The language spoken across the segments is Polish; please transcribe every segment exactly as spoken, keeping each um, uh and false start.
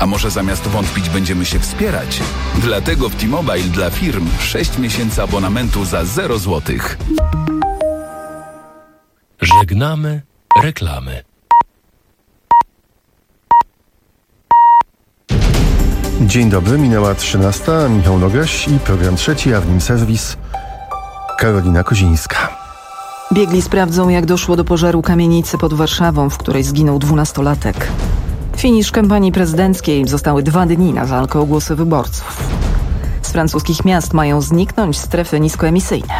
A może zamiast wątpić będziemy się wspierać? Dlatego w T-Mobile dla firm sześć miesięcy abonamentu za zero złotych. Żegnamy reklamy. Dzień dobry, minęła trzynasta. Michał Nogaś i program trzeci, a w nim serwis Karolina Kozińska. Biegli sprawdzą, jak doszło do pożaru kamienicy pod Warszawą, w której zginął dwunastolatek. Finisz kampanii prezydenckiej. Zostały dwa dni na walkę o głosy wyborców. Z francuskich miast mają zniknąć strefy niskoemisyjne.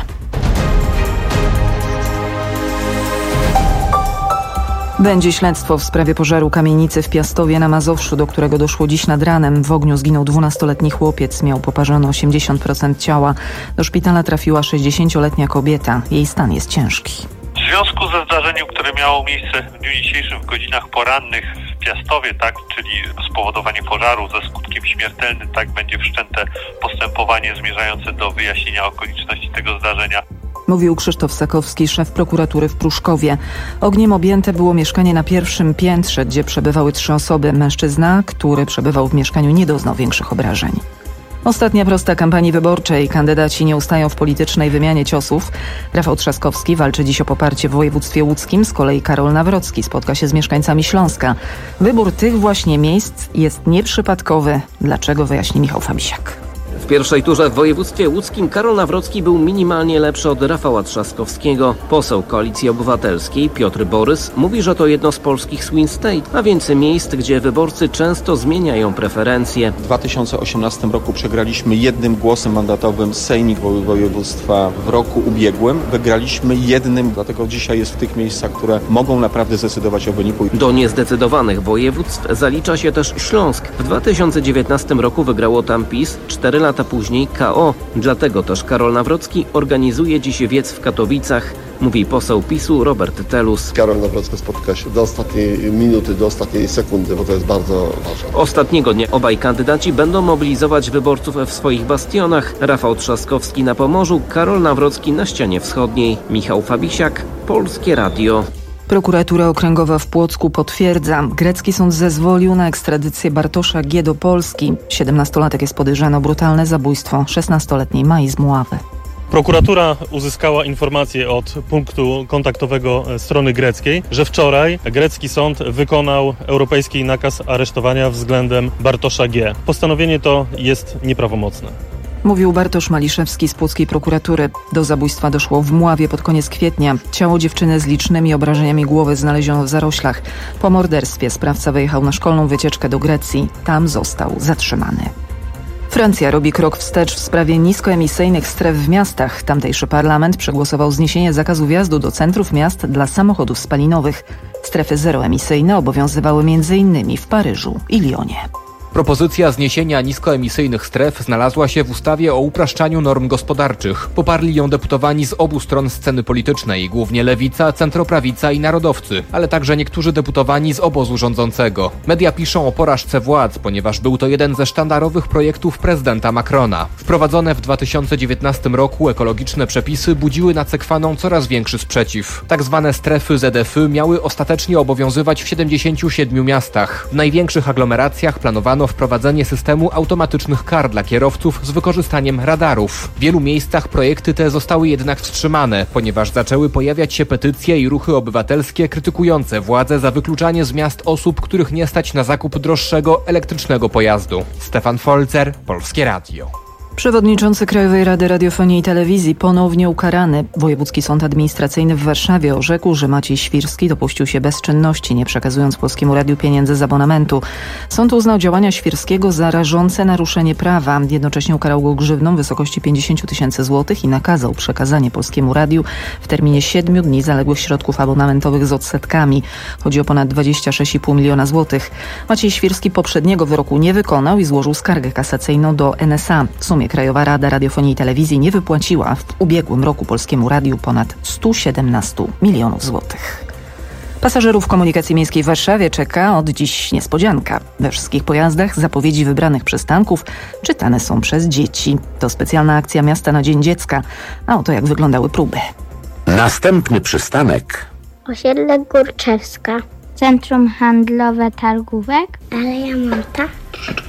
Będzie śledztwo w sprawie pożaru kamienicy w Piastowie na Mazowszu, do którego doszło dziś nad ranem. W ogniu zginął dwunastoletni chłopiec, miał poparzone osiemdziesiąt procent ciała. Do szpitala trafiła sześćdziesięcioletnia kobieta. Jej stan jest ciężki. W związku ze zdarzeniem, które miało miejsce w dniu dzisiejszym w godzinach porannych w Piastowie, tak, czyli spowodowanie pożaru ze skutkiem śmiertelnym, tak, będzie wszczęte postępowanie zmierzające do wyjaśnienia okoliczności tego zdarzenia. Mówił Krzysztof Sakowski, szef prokuratury w Pruszkowie. Ogniem objęte było mieszkanie na pierwszym piętrze, gdzie przebywały trzy osoby. Mężczyzna, który przebywał w mieszkaniu, nie doznał większych obrażeń. Ostatnia prosta kampanii wyborczej. Kandydaci nie ustają w politycznej wymianie ciosów. Rafał Trzaskowski walczy dziś o poparcie w województwie łódzkim. Z kolei Karol Nawrocki spotka się z mieszkańcami Śląska. Wybór tych właśnie miejsc jest nieprzypadkowy. Dlaczego, wyjaśni Michał Fabisiak. W pierwszej turze w województwie łódzkim Karol Nawrocki był minimalnie lepszy od Rafała Trzaskowskiego. Poseł Koalicji Obywatelskiej Piotr Borys mówi, że to jedno z polskich swing state, a więc miejsc, gdzie wyborcy często zmieniają preferencje. W dwa tysiące osiemnastym roku przegraliśmy jednym głosem mandatowym sejmik województwa w roku ubiegłym. Wygraliśmy jednym, dlatego dzisiaj jest w tych miejscach, które mogą naprawdę zdecydować o wyniku. Do niezdecydowanych województw zalicza się też Śląsk. W dwa tysiące dziewiętnastym roku wygrało tam PiS, cztery lata później K O. Dlatego też Karol Nawrocki organizuje dziś wiec w Katowicach, mówi poseł PiSu Robert Telus. Karol Nawrocki spotyka się do ostatniej minuty, do ostatniej sekundy, bo to jest bardzo ważne. Ostatniego dnia obaj kandydaci będą mobilizować wyborców w swoich bastionach. Rafał Trzaskowski na Pomorzu, Karol Nawrocki na ścianie wschodniej. Michał Fabisiak, Polskie Radio. Prokuratura Okręgowa w Płocku potwierdza. Grecki sąd zezwolił na ekstradycję Bartosza G. do Polski. siedemnastolatek jest podejrzany o brutalne zabójstwo szesnastoletniej Mai z Mławy. Prokuratura uzyskała informację od punktu kontaktowego strony greckiej, że wczoraj grecki sąd wykonał europejski nakaz aresztowania względem Bartosza G. Postanowienie to jest nieprawomocne. Mówił Bartosz Maliszewski z płockiej prokuratury. Do zabójstwa doszło w Mławie pod koniec kwietnia. Ciało dziewczyny z licznymi obrażeniami głowy znaleziono w zaroślach. Po morderstwie sprawca wyjechał na szkolną wycieczkę do Grecji. Tam został zatrzymany. Francja robi krok wstecz w sprawie niskoemisyjnych stref w miastach. Tamtejszy parlament przegłosował zniesienie zakazu wjazdu do centrów miast dla samochodów spalinowych. Strefy zeroemisyjne obowiązywały m.in. w Paryżu i Lyonie. Propozycja zniesienia niskoemisyjnych stref znalazła się w ustawie o upraszczaniu norm gospodarczych. Poparli ją deputowani z obu stron sceny politycznej, głównie lewica, centroprawica i narodowcy, ale także niektórzy deputowani z obozu rządzącego. Media piszą o porażce władz, ponieważ był to jeden ze sztandarowych projektów prezydenta Macrona. Wprowadzone w dwa tysiące dziewiętnastym roku ekologiczne przepisy budziły na Cekwaną coraz większy sprzeciw. Tak zwane strefy Z F Y miały ostatecznie obowiązywać w siedemdziesięciu siedmiu miastach. W największych aglomeracjach planowano wprowadzenie systemu automatycznych kar dla kierowców z wykorzystaniem radarów. W wielu miejscach projekty te zostały jednak wstrzymane, ponieważ zaczęły pojawiać się petycje i ruchy obywatelskie krytykujące władze za wykluczanie z miast osób, których nie stać na zakup droższego elektrycznego pojazdu. Stefan Folzer, Polskie Radio. Przewodniczący Krajowej Rady Radiofonii i Telewizji ponownie ukarany. Wojewódzki Sąd Administracyjny w Warszawie orzekł, że Maciej Świrski dopuścił się bezczynności, nie przekazując Polskiemu Radiu pieniędzy z abonamentu. Sąd uznał działania Świrskiego za rażące naruszenie prawa. Jednocześnie ukarał go grzywną w wysokości pięćdziesiąt tysięcy złotych i nakazał przekazanie Polskiemu Radiu w terminie siedmiu dni zaległych środków abonamentowych z odsetkami. Chodzi o ponad dwadzieścia sześć i pół miliona złotych. Maciej Świrski poprzedniego wyroku nie wykonał i złożył skargę kasacyjną do N S A. W sumie Krajowa Rada Radiofonii i Telewizji nie wypłaciła w ubiegłym roku Polskiemu Radiu ponad sto siedemnaście milionów złotych. Pasażerów komunikacji miejskiej w Warszawie czeka od dziś niespodzianka. We wszystkich pojazdach zapowiedzi wybranych przystanków czytane są przez dzieci. To specjalna akcja miasta na Dzień Dziecka. A oto jak wyglądały próby. Następny przystanek. Osiedle Górczewska. Centrum Handlowe Targówek. Aleja Malta.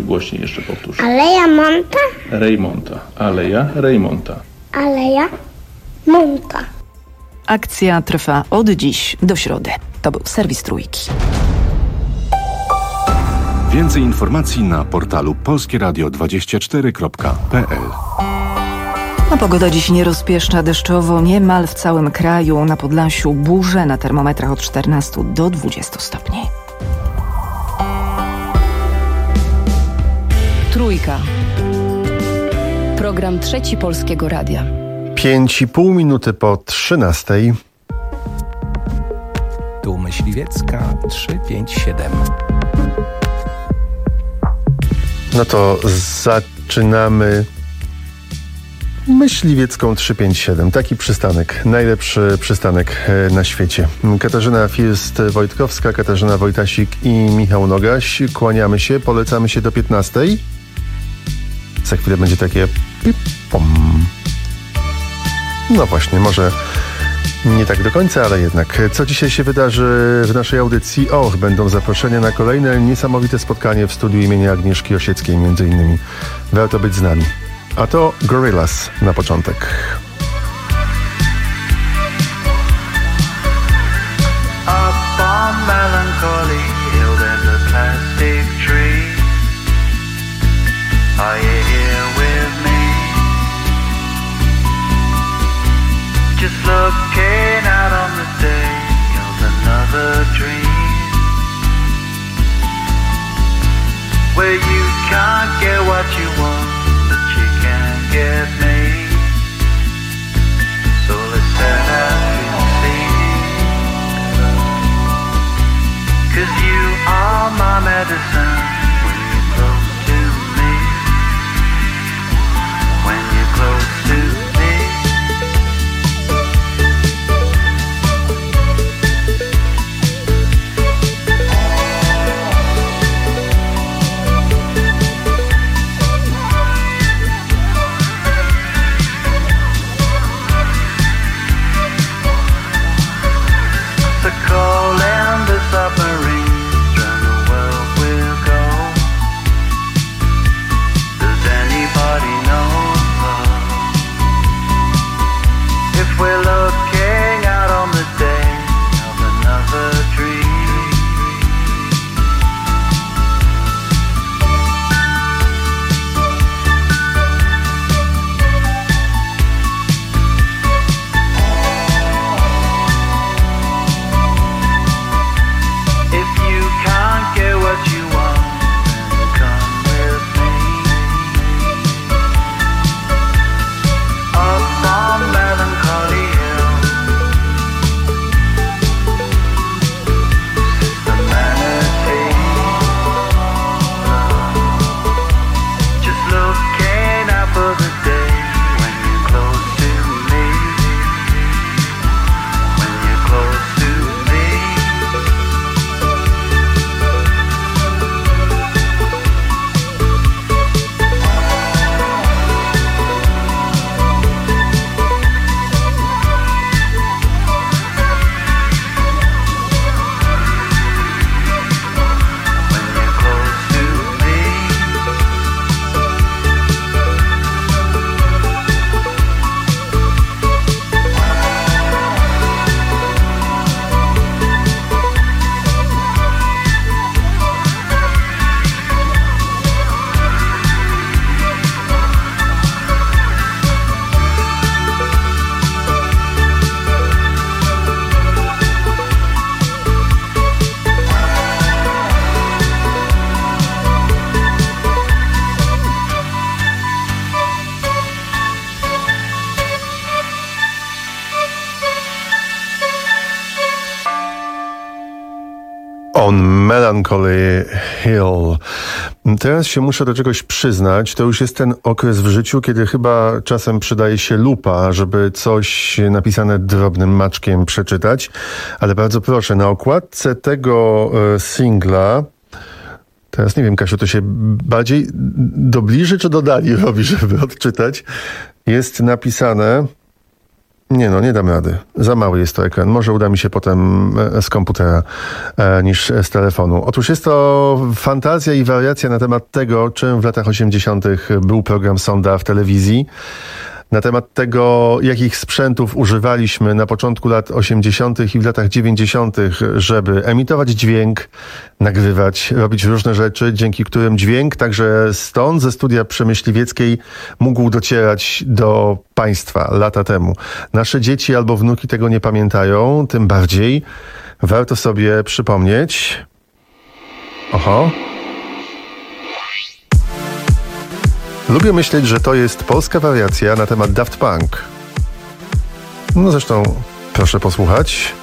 głośniej jeszcze powtórz. Aleja Monta? Rejmonta. Aleja Rejmonta. Aleja Monta. Akcja trwa od dziś do środy. To był serwis Trójki. Więcej informacji na portalu polskie radio dwadzieścia cztery kropka p l. No, pogoda dziś nie rozpieszcza, deszczowo niemal w całym kraju. Na Podlasiu burze, na termometrach od czternastu do dwudziestu stopni. Trójka. Program Trzeci Polskiego Radia. Pięć i pół minuty po trzynastej. Tu Myśliwiecka trzy pięć siedem. No to zaczynamy Myśliwiecką trzysta pięćdziesiąt siedem. Taki przystanek. Najlepszy przystanek na świecie. Katarzyna First-Wojtkowska, Katarzyna Wojtasik i Michał Nogaś. Kłaniamy się, polecamy się do piętnastej. Za chwilę będzie takie pip-pom. No właśnie, może nie tak do końca, ale jednak. Co dzisiaj się wydarzy w naszej audycji? Och, będą zaproszenia na kolejne niesamowite spotkanie w studiu imienia Agnieszki Osieckiej między innymi. Warto być z nami. A to Gorillaz na początek. Up on Melancholy Hill there's a plastic tree. Are you here with me? Just looking out on the day of another dream, where you can't get what you want, but you can get me. So let's set out and see, 'cause you are my medicine when you're close to me, when you're close to me. On Melancholy Hill. Teraz się muszę do czegoś przyznać. To już jest ten okres w życiu, kiedy chyba czasem przydaje się lupa, żeby coś napisane drobnym maczkiem przeczytać. Ale bardzo proszę, na okładce tego e, singla, teraz nie wiem, Kasiu, to się bardziej do bliży czy do dali robi, żeby odczytać, jest napisane... Nie no, nie dam rady. Za mały jest to ekran. Może uda mi się potem z komputera e, niż z telefonu. Otóż jest to fantazja i wariacja na temat tego, czym w latach osiemdziesiątych był program Sonda w telewizji. Na temat tego, jakich sprzętów używaliśmy na początku lat osiemdziesiątych i w latach dziewięćdziesiątych, żeby emitować dźwięk, nagrywać, robić różne rzeczy, dzięki którym dźwięk także stąd, ze studia Przemyśliwieckiej, mógł docierać do państwa lata temu. Nasze dzieci albo wnuki tego nie pamiętają, tym bardziej warto sobie przypomnieć. Oho. Lubię myśleć, że to jest polska wariacja na temat Daft Punk. No zresztą, proszę posłuchać.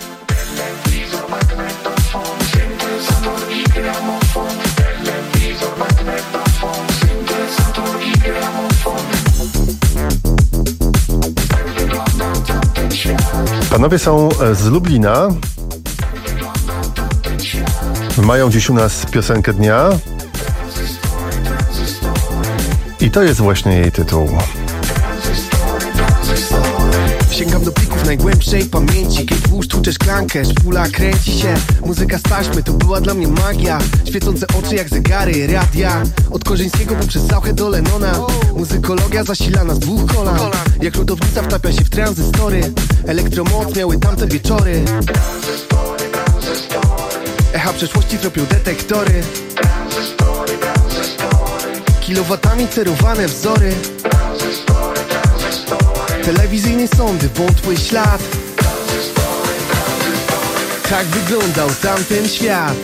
Panowie są z Lublina. Mają dziś u nas piosenkę dnia. I to jest właśnie jej tytuł. Sięgam do plików najgłębszej pamięci. Kiedy włóż tłucze szklankę, szpula kręci się. Muzyka z taśmy to była dla mnie magia. Świecące oczy jak zegary, radia. Od Korzyńskiego poprzez Sauchę do Lennona. Muzykologia zasilana z dwóch kolan. Jak lodownica wtapia się w tranzystory. Elektromoc miały tamte wieczory. Echa przeszłości tropią detektory. Kilowatami cerowane wzory. Telewizyjne sądy, wątły ślad. Tak wyglądał tamten świat.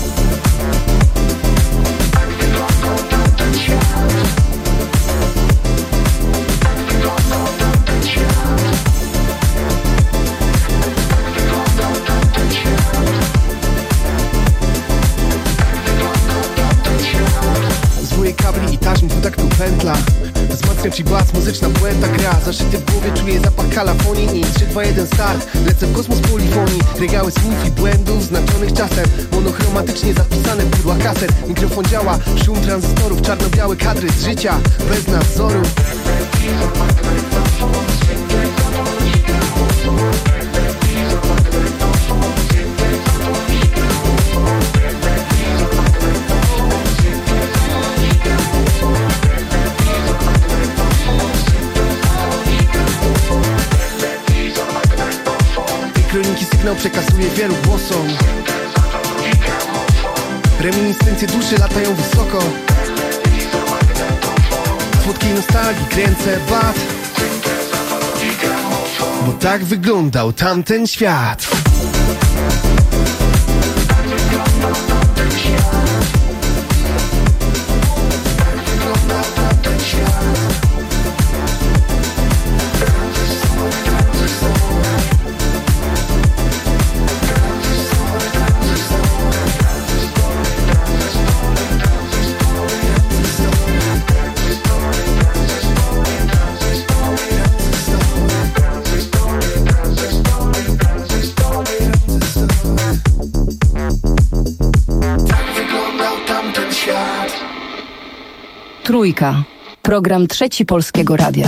Kabli i taśm, dwutaktu pętla. Wzmacniam ci bas, muzyczna błęda gra. Zaszyty w głowie czuję zapach kalafonii. I trzy, dwa, jeden start, lecę w kosmos polifonii. Regały słów i błędów znaczonych czasem. Monochromatycznie zapisane pudła kaset. Mikrofon działa, szum tranzystorów. Czarno-białe kadry z życia, bez nadzoru. Kroniki sygnał przekazuje wielu głosom. Reminiscencje duszy latają wysoko. Słodkiej nostalgii kręcę bat. Bo tak wyglądał tamten świat. Trójka. Program Trzeci Polskiego Radia.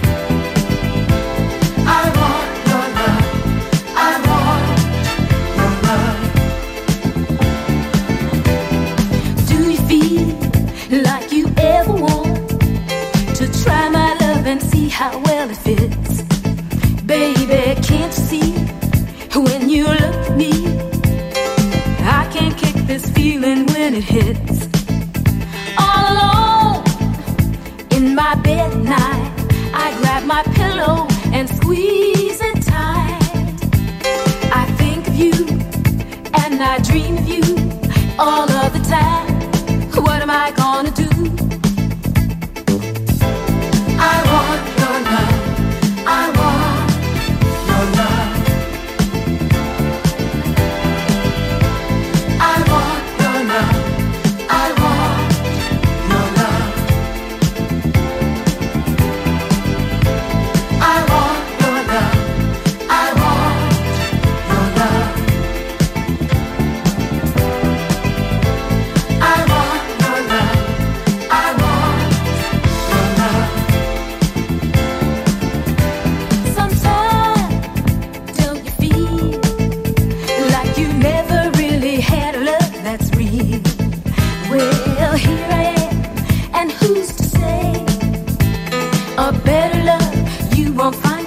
I want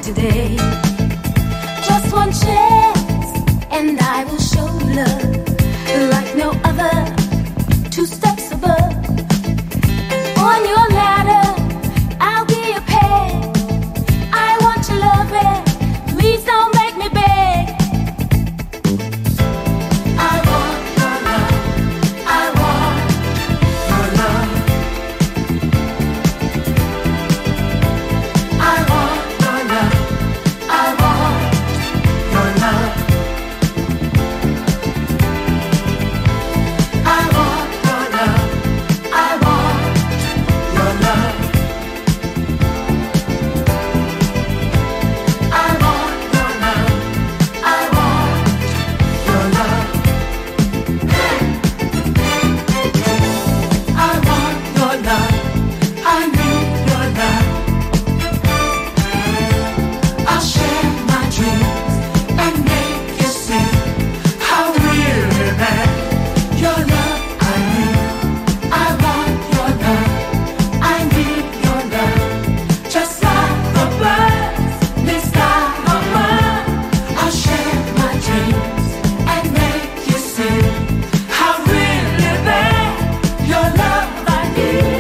today. Just one chance, and I will show love like no other. Two steps above. On your ladder, I'll be a peg. I want your loving. Please don't make me beg. I want your love. I want your love. I want your love. I want your love. I want your love. I want your love. I want your love. I want your love. I want your love. I need your love. I'll share my dreams and make you see how really bad your love I need. I want your love. I need your love. Just like the birds this time of mine. I'll share my dreams and make you see how really bad your love I need.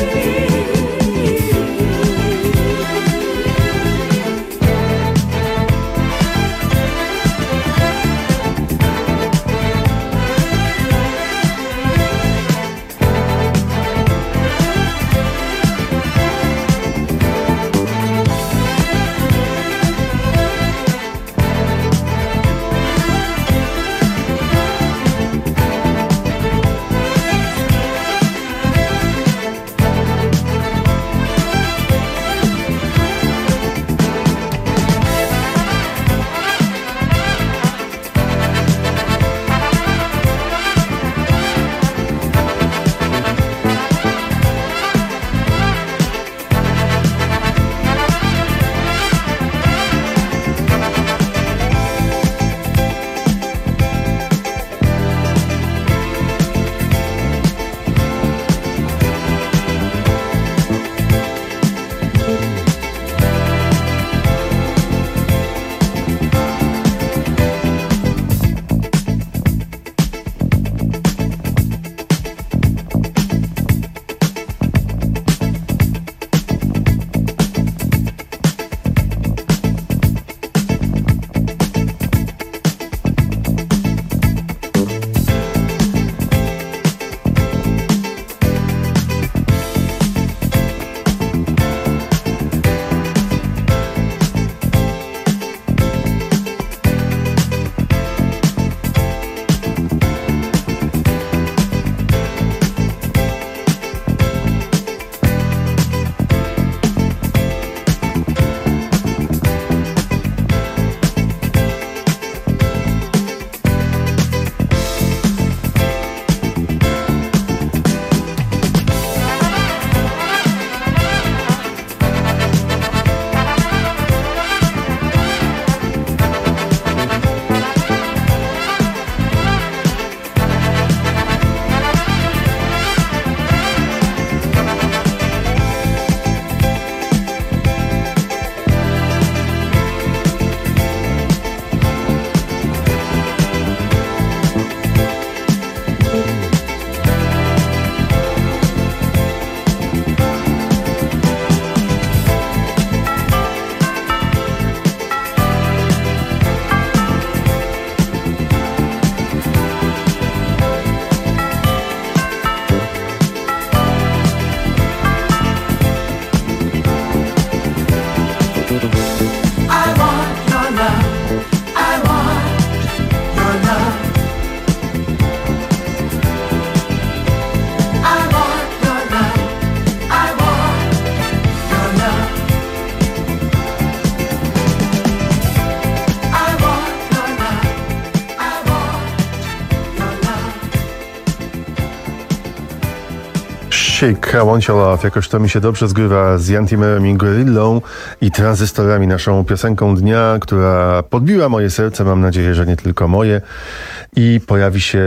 Shake, I Want Your Love. Jakoś to mi się dobrze zgrywa z Yantimerem i Gorillą i tranzystorami, naszą piosenką dnia, która podbiła moje serce, mam nadzieję, że nie tylko moje, i pojawi się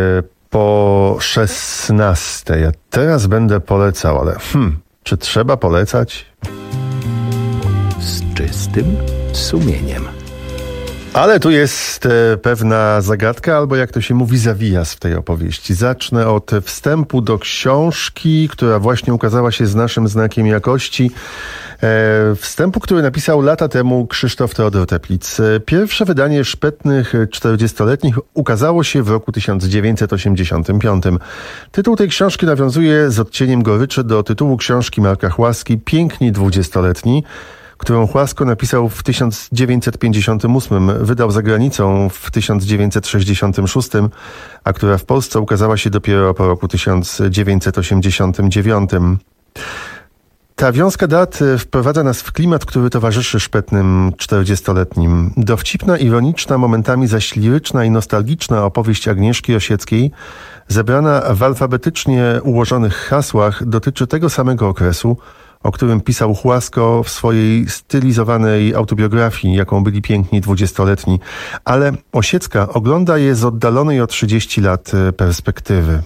po szesnastej. Ja teraz będę polecał, ale hmm, czy trzeba polecać? Z czystym sumieniem. Ale tu jest e, pewna zagadka, albo jak to się mówi, zawijas w tej opowieści. Zacznę od wstępu do książki, która właśnie ukazała się z naszym znakiem jakości. E, wstępu, który napisał lata temu Krzysztof Teodor Teplitz. Pierwsze wydanie Szpetnych czterdziestoletnich ukazało się w roku tysiąc dziewięćset osiemdziesiątym piątym. Tytuł tej książki nawiązuje z odcieniem goryczy do tytułu książki Marka Chłaski Piękni dwudziestoletni, którą Chłasko napisał w tysiąc dziewięćset pięćdziesiątym ósmym, wydał za granicą w tysiąc dziewięćset sześćdziesiątym szóstym, a która w Polsce ukazała się dopiero po roku tysiąc dziewięćset osiemdziesiątym dziewiątym. Ta wiązka dat wprowadza nas w klimat, który towarzyszy Szpetnym czterdziestoletnim. Dowcipna, ironiczna, momentami zaś liryczna i nostalgiczna opowieść Agnieszki Osieckiej, zebrana w alfabetycznie ułożonych hasłach, dotyczy tego samego okresu, o którym pisał Chłasko w swojej stylizowanej autobiografii, jaką byli Piękni dwudziestoletni. Ale Osiecka ogląda je z oddalonej o trzydzieści lat perspektywy.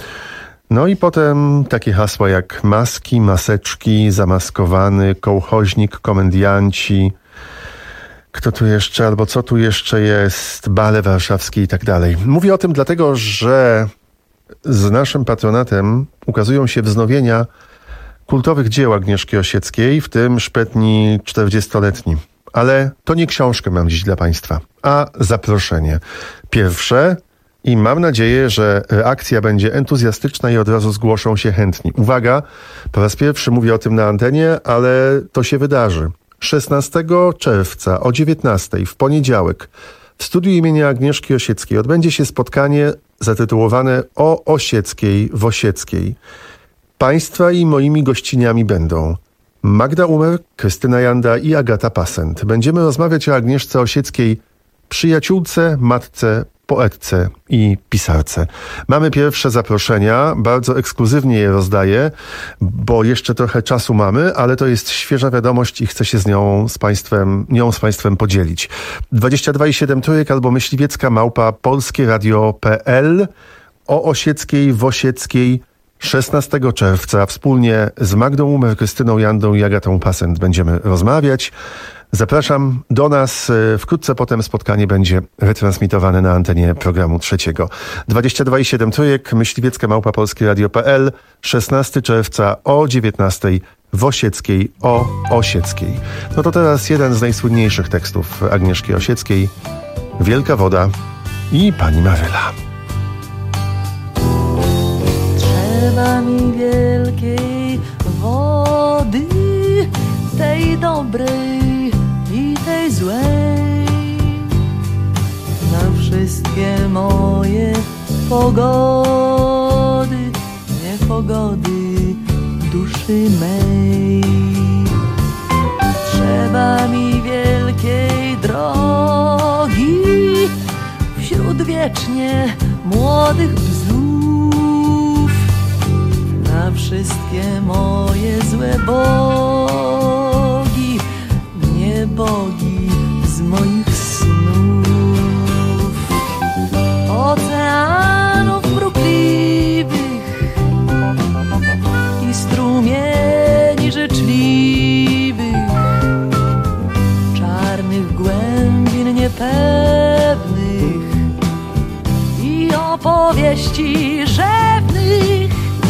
No i potem takie hasła jak maski, maseczki, zamaskowany, kołchoźnik, komendianci, kto tu jeszcze, albo co tu jeszcze jest, bale warszawskie i tak dalej. Mówię o tym dlatego, że z naszym patronatem ukazują się wznowienia kultowych dzieł Agnieszki Osieckiej, w tym Szpetni czterdziestoletni. Ale to nie książkę mam dziś dla Państwa, a zaproszenie. Pierwsze, i mam nadzieję, że reakcja będzie entuzjastyczna i od razu zgłoszą się chętni. Uwaga, po raz pierwszy mówię o tym na antenie, ale to się wydarzy. szesnastego czerwca o dziewiętnastej w poniedziałek w studiu imienia Agnieszki Osieckiej odbędzie się spotkanie zatytułowane O Osieckiej w Osieckiej. Państwa i moimi gościniami będą Magda Umer, Krystyna Janda i Agata Passent. Będziemy rozmawiać o Agnieszce Osieckiej, przyjaciółce, matce, poetce i pisarce. Mamy pierwsze zaproszenia, bardzo ekskluzywnie je rozdaję, bo jeszcze trochę czasu mamy, ale to jest świeża wiadomość i chcę się z nią z Państwem, nią z Państwem podzielić. dwadzieścia dwa i siedem trójek albo myśliwiecka małpa polskieradio kropka p l. O Osieckiej w Osieckiej szesnastego czerwca wspólnie z Magdą Umer, Krystyną Jandą i Agatą Passent będziemy rozmawiać. Zapraszam do nas. Wkrótce potem spotkanie będzie retransmitowane na antenie programu trzeciego. dwadzieścia dwa i siedem trójek, myśliwiecka małpa polskieradio kropka p l. szesnastego czerwca o dziewiętnastej w Osieckiej o Osieckiej. No to teraz jeden z najsłynniejszych tekstów Agnieszki Osieckiej. Wielka woda i pani Maryla. Trzeba mi wielkiej wody, tej dobrej i tej złej, na wszystkie moje pogody, niepogody duszy mej. Trzeba mi wielkiej drogi wśród wiecznie młodych bzów, na wszystkie moje złe bogi, nie bogi z moich snów. Oceanów mrukliwych i strumieni życzliwych, czarnych głębin niepewnych i opowieści rzewnych,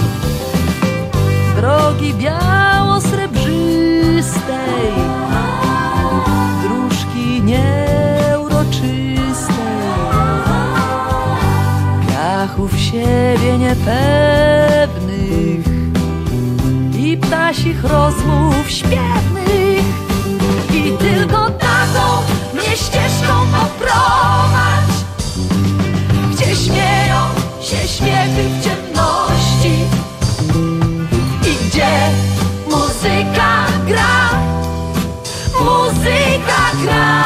drogi biało-srebrzystej, dróżki nieuroczystej, piachów siebie niepewnych i ptasich rozmów śpiewnych. I tylko taką mnie ścieżką poprowadź, gdzie śmieją się śmiechy w ciemności, gdzie muzyka gra, muzyka gra.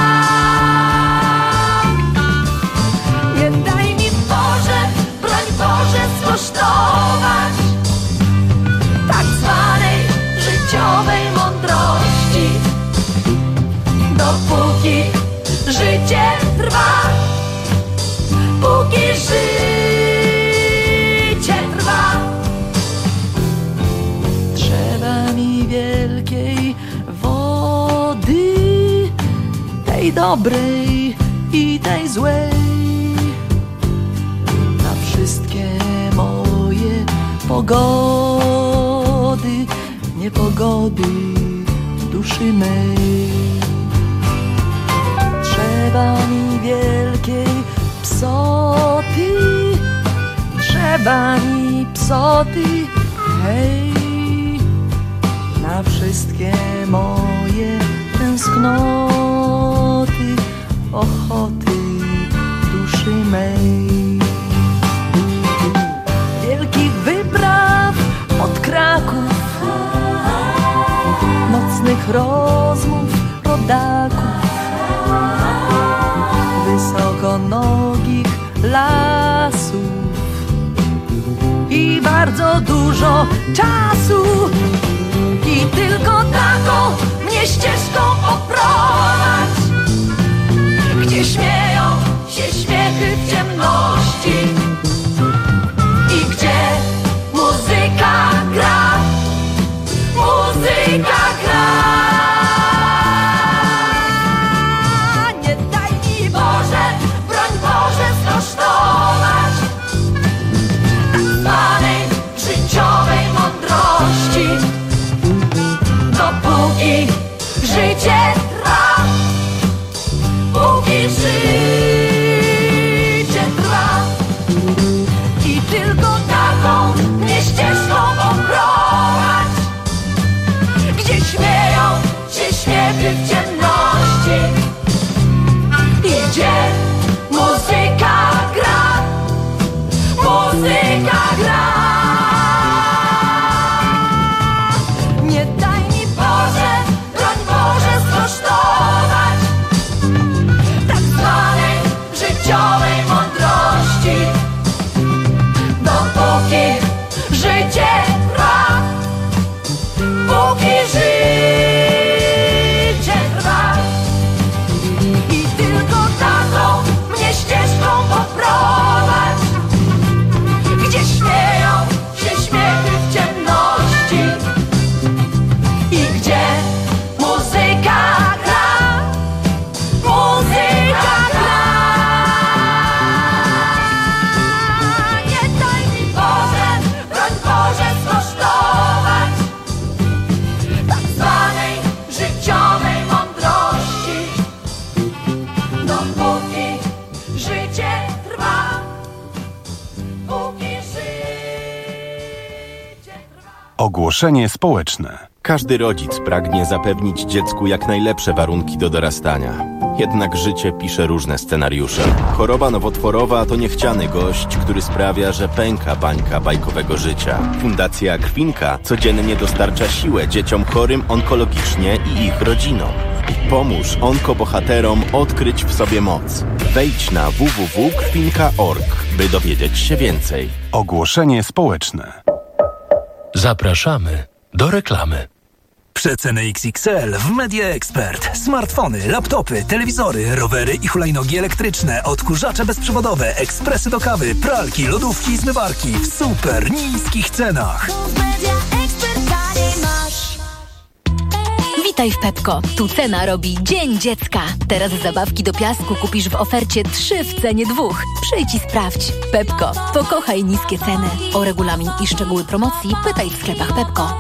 Nie daj mi Boże, broń Boże skosztować tak zwanej życiowej mądrości, dopóki życie trwa, póki życie trwa. Trzeba mi wielkiej wody, tej dobrej i tej złej. Na wszystkie moje pogody, niepogody duszy mej. Trzeba mi wielkiej psoty, trzeba mi psoty, hej. Na wszystkie moje tęsknoty, ochoty duszy mej. Wielkich wypraw od Kraków, nocnych rozmów rodaków, wysokonogich lasów i bardzo dużo czasu. I tylko taką mnie ścieżką poprowadź, gdzie śmieją się śmiechy w ciemności i gdzie muzyka gra, muzyka gra. Nie daj mi Boże, broń Boże skosztować tak zwanej życiowej mądrości, dopóki życie trwa, póki życie trwa. I tylko taką mnie ścieżką poprowadź, gdzie śmieją się śmiechy w ciemności i gdzie muzyka gra, muzyka gra. Nie daj mi Boże, broń Boże skosztować tak zwanej życiowej mądrości, dopóki życie trwa, póki życie trwa. I tylko taką mnie ścieżką poprowadź, gdzie śmieją się śmiechy w ciemności i gdzie muzyka gra, muzyka gra. Nie daj mi Boże, broń Boże skosztować tak zwanej życiowej mądrości, dopóki życie trwa, póki życie trwa. Ogłoszenie społeczne. Każdy rodzic pragnie zapewnić dziecku jak najlepsze warunki do dorastania. Jednak życie pisze różne scenariusze. Choroba nowotworowa to niechciany gość, który sprawia, że pęka bańka bajkowego życia. Fundacja Krwinka codziennie dostarcza siłę dzieciom chorym onkologicznie i ich rodzinom. Pomóż onkobohaterom odkryć w sobie moc. Wejdź na w w w kropka krwinka kropka org, by dowiedzieć się więcej. Ogłoszenie społeczne. Zapraszamy do reklamy. Przeceny X X L w Media Expert. Smartfony, laptopy, telewizory, rowery i hulajnogi elektryczne, odkurzacze bezprzewodowe, ekspresy do kawy, pralki, lodówki i zmywarki w super niskich cenach. Witaj w Pepko. Tu cena robi Dzień Dziecka. Teraz zabawki do piasku kupisz w ofercie trzy w cenie dwóch. Przyjdź i sprawdź. Pepko. Pokochaj niskie ceny. O regulamin i szczegóły promocji pytaj w sklepach Pepko.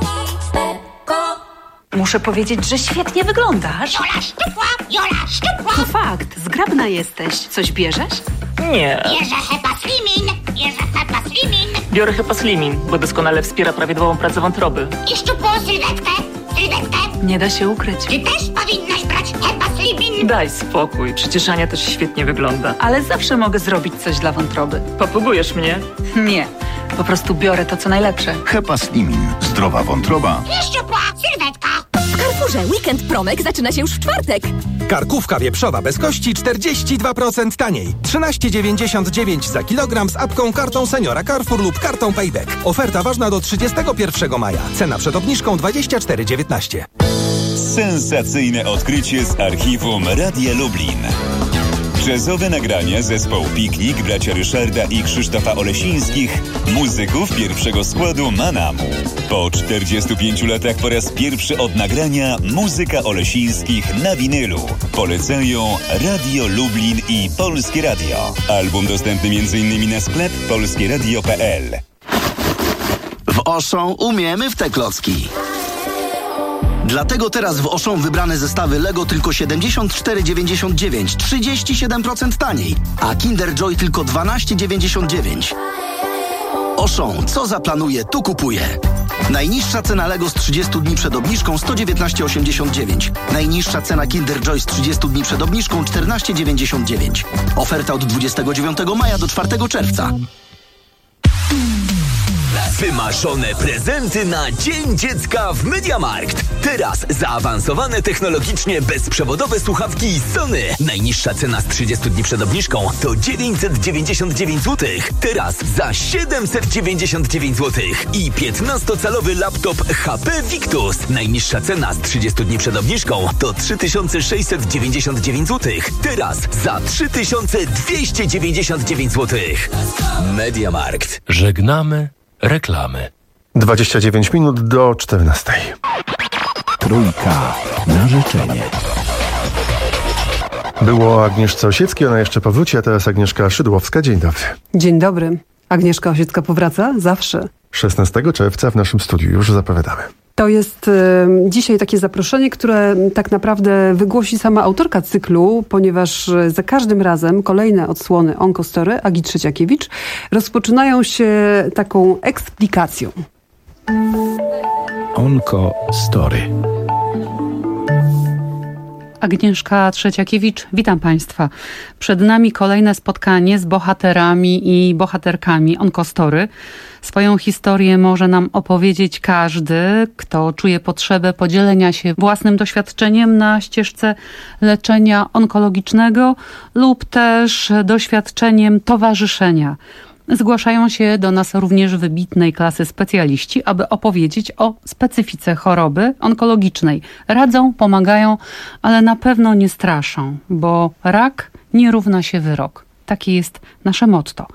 Muszę powiedzieć, że świetnie wyglądasz. Jola szczupła, Jola szczupła. To fakt, zgrabna jesteś. Coś bierzesz? Nie. Bierze Hepa Slimin, bierze Hepa Slimin. Biorę Hepa Slimin, bo doskonale wspiera prawidłową pracę wątroby. I szczupłą sylwetkę, sylwetkę. Nie da się ukryć. Ty też powinnaś brać Hepa Slimin. Daj spokój, przecież Ania też świetnie wygląda. Ale zawsze mogę zrobić coś dla wątroby. Popugujesz mnie? Nie, po prostu biorę to, co najlepsze. Hepa Slimin. Zdrowa wątroba. I szczupła sylwetka. W Carrefourze weekend promek zaczyna się już w czwartek. Karkówka wieprzowa bez kości czterdzieści dwa procent taniej. trzynaście dziewięćdziesiąt dziewięć za kilogram z apką, kartą Seniora Carrefour lub kartą Payback. Oferta ważna do trzydziestego pierwszego maja. Cena przed obniżką dwadzieścia cztery dziewiętnaście. Sensacyjne odkrycie z archiwum Radia Lublin. Jazzowe nagrania zespołu Piknik, bracia Ryszarda i Krzysztofa Olesińskich, muzyków pierwszego składu Manamu. Po czterdziestu pięciu latach po raz pierwszy od nagrania muzyka Olesińskich na winylu. Polecają Radio Lublin i Polskie Radio. Album dostępny między innymi na sklep polskie radio kropka p l. W Auchan umiemy w te klocki. Dlatego teraz w Auchan wybrane zestawy Lego tylko siedemdziesiąt cztery dziewięćdziesiąt dziewięć, trzydzieści siedem procent taniej, a Kinder Joy tylko dwanaście dziewięćdziesiąt dziewięć. Auchan, co zaplanuje, tu kupuje. Najniższa cena Lego z trzydziestu dni przed obniżką sto dziewiętnaście osiemdziesiąt dziewięć. Najniższa cena Kinder Joy z trzydziestu dni przed obniżką czternaście dziewięćdziesiąt dziewięć. Oferta od dwudziestego dziewiątego maja do czwartego czerwca. Wymarzone prezenty na Dzień Dziecka w MediaMarkt. Teraz zaawansowane technologicznie bezprzewodowe słuchawki Sony. Najniższa cena z trzydziestu dni przed obniżką to dziewięćset dziewięćdziesiąt dziewięć złotych. Teraz za siedemset dziewięćdziesiąt dziewięć złotych. I piętnastocalowy laptop H P Victus. Najniższa cena z trzydziestu dni przed obniżką to trzy tysiące sześćset dziewięćdziesiąt dziewięć złotych. Teraz za trzy tysiące dwieście dziewięćdziesiąt dziewięć złotych. MediaMarkt. Żegnamy reklamy. dwadzieścia dziewięć minut do czternastej. Trójka na życzenie. Było Agnieszce Osieckiej, ona jeszcze powróci, a teraz Agnieszka Szydłowska. Dzień dobry. Dzień dobry. Agnieszka Osiecka powraca zawsze. szesnastego czerwca w naszym studiu już zapowiadamy. To jest y, dzisiaj takie zaproszenie, które tak naprawdę wygłosi sama autorka cyklu, ponieważ za każdym razem kolejne odsłony Onkostory, Agi Trzeciakiewicz, rozpoczynają się taką eksplikacją. Onkostory. Agnieszka Trzeciakiewicz, witam Państwa. Przed nami kolejne spotkanie z bohaterami i bohaterkami Onkostory. Swoją historię może nam opowiedzieć każdy, kto czuje potrzebę podzielenia się własnym doświadczeniem na ścieżce leczenia onkologicznego lub też doświadczeniem towarzyszenia. Zgłaszają się do nas również wybitnej klasy specjaliści, aby opowiedzieć o specyfice choroby onkologicznej. Radzą, pomagają, ale na pewno nie straszą, bo rak nie równa się wyrok. Takie jest nasze motto.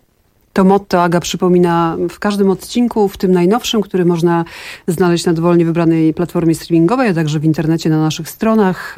To motto Aga przypomina w każdym odcinku, w tym najnowszym, który można znaleźć na dowolnie wybranej platformie streamingowej, a także w internecie na naszych stronach.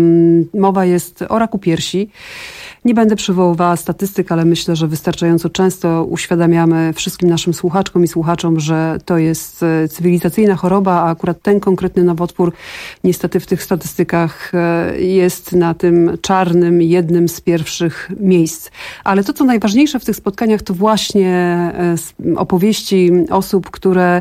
Mowa jest o raku piersi. Nie będę przywoływała statystyk, ale myślę, że wystarczająco często uświadamiamy wszystkim naszym słuchaczkom i słuchaczom, że to jest cywilizacyjna choroba, a akurat ten konkretny nowotwór niestety w tych statystykach jest na tym czarnym jednym z pierwszych miejsc. Ale to, co najważniejsze w tych spotkaniach, to właśnie opowieści osób, które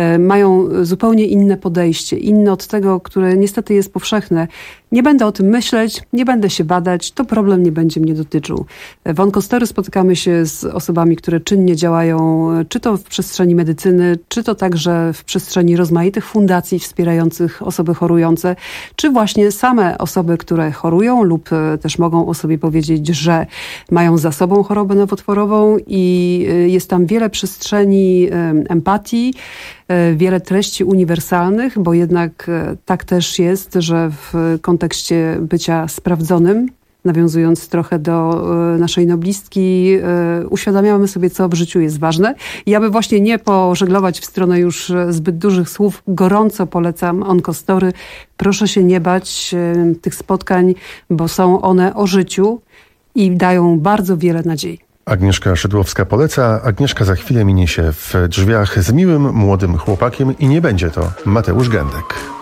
mają zupełnie inne podejście, inne od tego, które niestety jest powszechne. Nie będę o tym myśleć, nie będę się badać, to problem nie będzie mnie dotyczył. W Onkostory spotykamy się z osobami, które czynnie działają, czy to w przestrzeni medycyny, czy to także w przestrzeni rozmaitych fundacji wspierających osoby chorujące, czy właśnie same osoby, które chorują lub też mogą o sobie powiedzieć, że mają za sobą chorobę nowotworową i jest tam wiele przestrzeni empatii, wiele treści uniwersalnych, bo jednak tak też jest, że w kontekście bycia sprawdzonym, nawiązując trochę do naszej noblistki, uświadamiamy sobie, co w życiu jest ważne. I aby właśnie nie pożeglować w stronę już zbyt dużych słów, gorąco polecam Onkostory. Proszę się nie bać tych spotkań, bo są one o życiu i dają bardzo wiele nadziei. Agnieszka Szydłowska poleca. Agnieszka za chwilę minie się w drzwiach z miłym, młodym chłopakiem i nie będzie to Mateusz Gędek.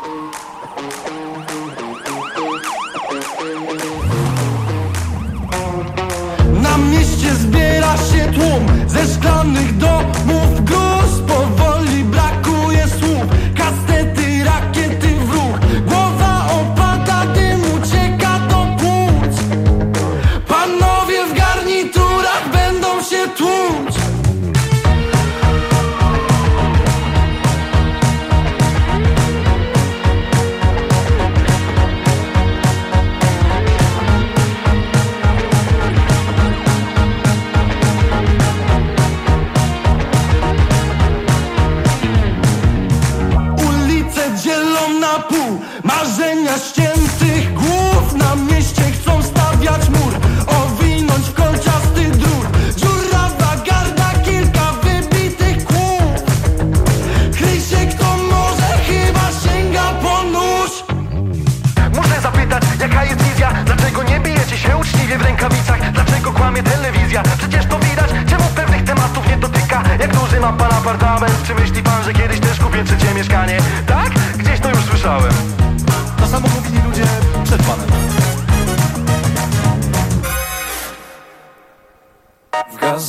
Na mieście zbiera się tłum ze szklanych domów gruz. Powoli brakuje słów, kastety, rakiety w ruch. Głowa opada, dym ucieka do płuc. Panowie w garniturach będą się tłuc.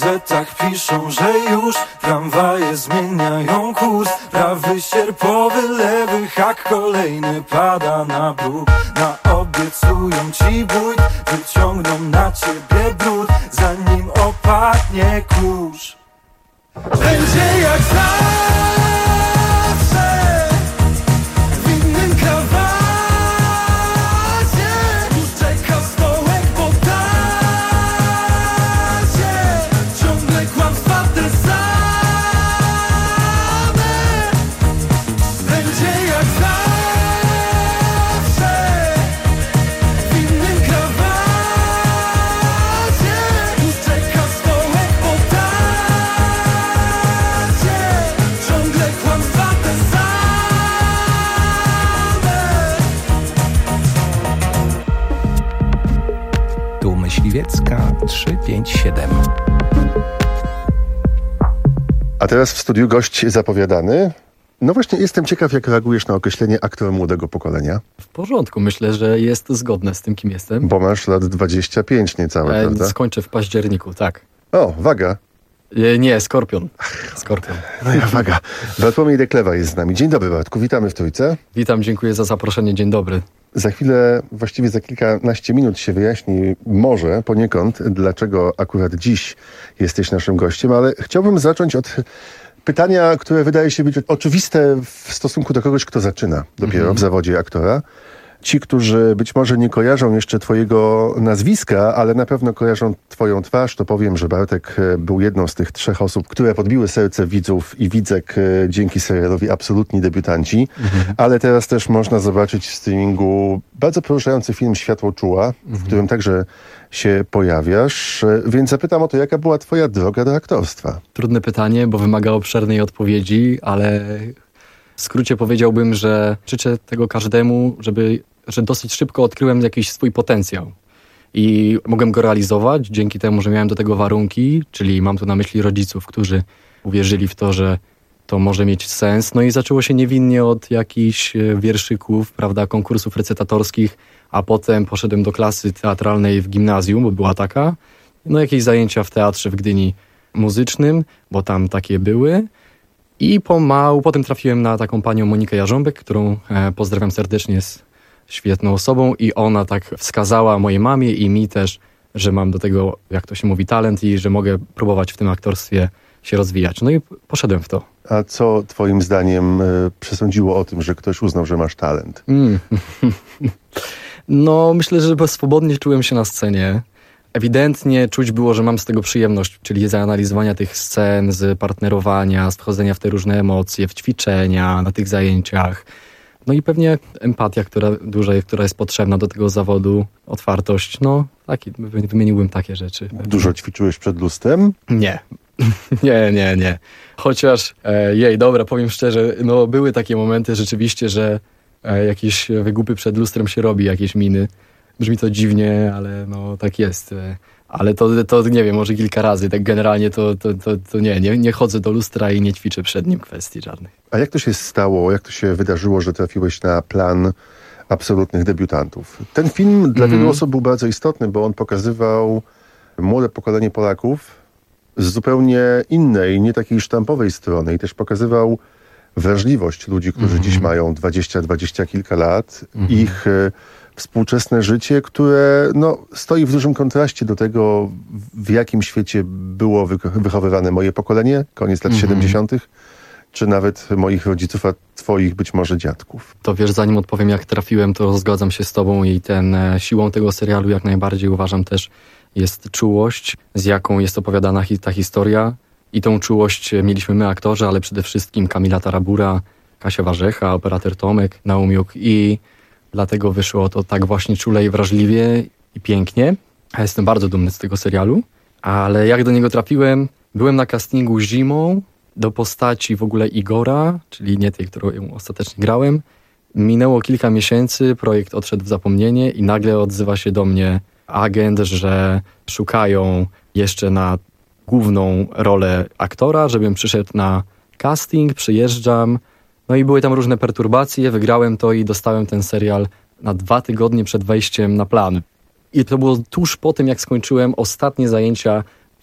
gazetach piszą, że już tramwaje zmieniają kurs. Prawy sierpowy, lewy hak, kolejny pada na bruk. Naobiecują ci bójt, wyciągną na ciebie brud, zanim opadnie kurz. Będzie jak zawsze, w innym krawacie, już czeka stołek po dacie, ciągle kłamstwa te same. Będzie jak zawsze, w innym krawacie, już czeka stołek po dacie, ciągle kłamstwa te same. Tu Myśliwiecka trzysta pięćdziesiąt siedem. A teraz w studiu gość zapowiadany. No właśnie, jestem ciekaw, jak reagujesz na określenie aktor młodego pokolenia. W porządku, myślę, że jest zgodne z tym, kim jestem. Bo masz lat dwadzieścia pięć niecałe, E, prawda? skończę w październiku, tak. O, waga. E, nie, Skorpion. Skorpion. No ja, waga. Bartłomiej Deklewa jest z nami. Dzień dobry, Bartku, witamy w Trójce. Witam, dziękuję za zaproszenie, dzień dobry. Za chwilę, właściwie za kilkanaście minut się wyjaśni może poniekąd, dlaczego akurat dziś jesteś naszym gościem, ale chciałbym zacząć od pytania, które wydaje się być oczywiste w stosunku do kogoś, kto zaczyna dopiero Mhm. w zawodzie aktora. Ci, którzy być może nie kojarzą jeszcze twojego nazwiska, ale na pewno kojarzą twoją twarz, to powiem, że Bartek e, był jedną z tych trzech osób, które podbiły serce widzów i widzek e, dzięki serialowi Absolutni Debiutanci. Mhm. Ale teraz też można zobaczyć w streamingu bardzo poruszający film Światło czuła, w którym także się pojawiasz. E, Więc zapytam o to, jaka była twoja droga do aktorstwa? Trudne pytanie, bo wymaga obszernej odpowiedzi, ale w skrócie powiedziałbym, że życzę tego każdemu, żeby, że dosyć szybko odkryłem jakiś swój potencjał i mogłem go realizować dzięki temu, że miałem do tego warunki, czyli mam tu na myśli rodziców, którzy uwierzyli w to, że to może mieć sens. No i zaczęło się niewinnie od jakichś e, wierszyków, prawda, konkursów recytatorskich, a potem poszedłem do klasy teatralnej w gimnazjum, bo była taka. No jakieś zajęcia w teatrze w Gdyni muzycznym, bo tam takie były. I pomału, potem trafiłem na taką panią Monikę Jarząbek, którą e, pozdrawiam serdecznie, jest świetną osobą i ona tak wskazała mojej mamie i mi też, że mam do tego, jak to się mówi, talent i że mogę próbować w tym aktorstwie się rozwijać. No i poszedłem w to. A co twoim zdaniem e, przesądziło o tym, że ktoś uznał, że masz talent? Mm. No myślę, że swobodnie czułem się na scenie. Ewidentnie czuć było, że mam z tego przyjemność, czyli zaanalizowania tych scen, z partnerowania, z wchodzenia w te różne emocje, w ćwiczenia, na tych zajęciach. No i pewnie empatia, która duża, która jest potrzebna do tego zawodu, otwartość, no taki, wymieniłbym takie rzeczy. Dużo ćwiczyłeś przed lustrem? Nie. Nie, nie, nie. Chociaż, e, jej, dobra, powiem szczerze, no były takie momenty rzeczywiście, że e, jakieś wygłupy przed lustrem się robi, jakieś miny. Brzmi to dziwnie, ale no tak jest. E, ale to, to nie wiem, może kilka razy. Tak generalnie to, to, to, to nie, nie, nie chodzę do lustra i nie ćwiczę przed nim kwestii żadnych. A jak to się stało, jak to się wydarzyło, że trafiłeś na plan Absolutnych Debiutantów? Ten film dla Mhm. wielu osób był bardzo istotny, bo on pokazywał młode pokolenie Polaków z zupełnie innej, nie takiej sztampowej strony i też pokazywał wrażliwość ludzi, którzy Mhm. dziś mają dwadzieścia, dwadzieścia kilka lat, Mhm. ich e, współczesne życie, które no, stoi w dużym kontraście do tego, w jakim świecie było wy- wychowywane moje pokolenie, koniec lat Mhm. siedemdziesiątych, czy nawet moich rodziców, a twoich być może dziadków. To wiesz, zanim odpowiem jak trafiłem, to zgadzam się z tobą i ten e, siłą tego serialu jak najbardziej uważam też jest czułość, z jaką jest opowiadana hi- ta historia. I tą czułość mieliśmy my aktorzy, ale przede wszystkim Kamila Tarabura, Kasia Warzecha, operator Tomek Naumiuk i dlatego wyszło to tak właśnie czule i wrażliwie i pięknie. Ja jestem bardzo dumny z tego serialu, ale jak do niego trafiłem, byłem na castingu zimą do postaci w ogóle Igora, czyli nie tej, którą ostatecznie grałem. Minęło kilka miesięcy, projekt odszedł w zapomnienie i nagle odzywa się do mnie agent, że szukają jeszcze na główną rolę aktora, żebym przyszedł na casting, przyjeżdżam. No i były tam różne perturbacje, wygrałem to i dostałem ten serial na dwa tygodnie przed wejściem na plan. I to było tuż po tym, jak skończyłem ostatnie zajęcia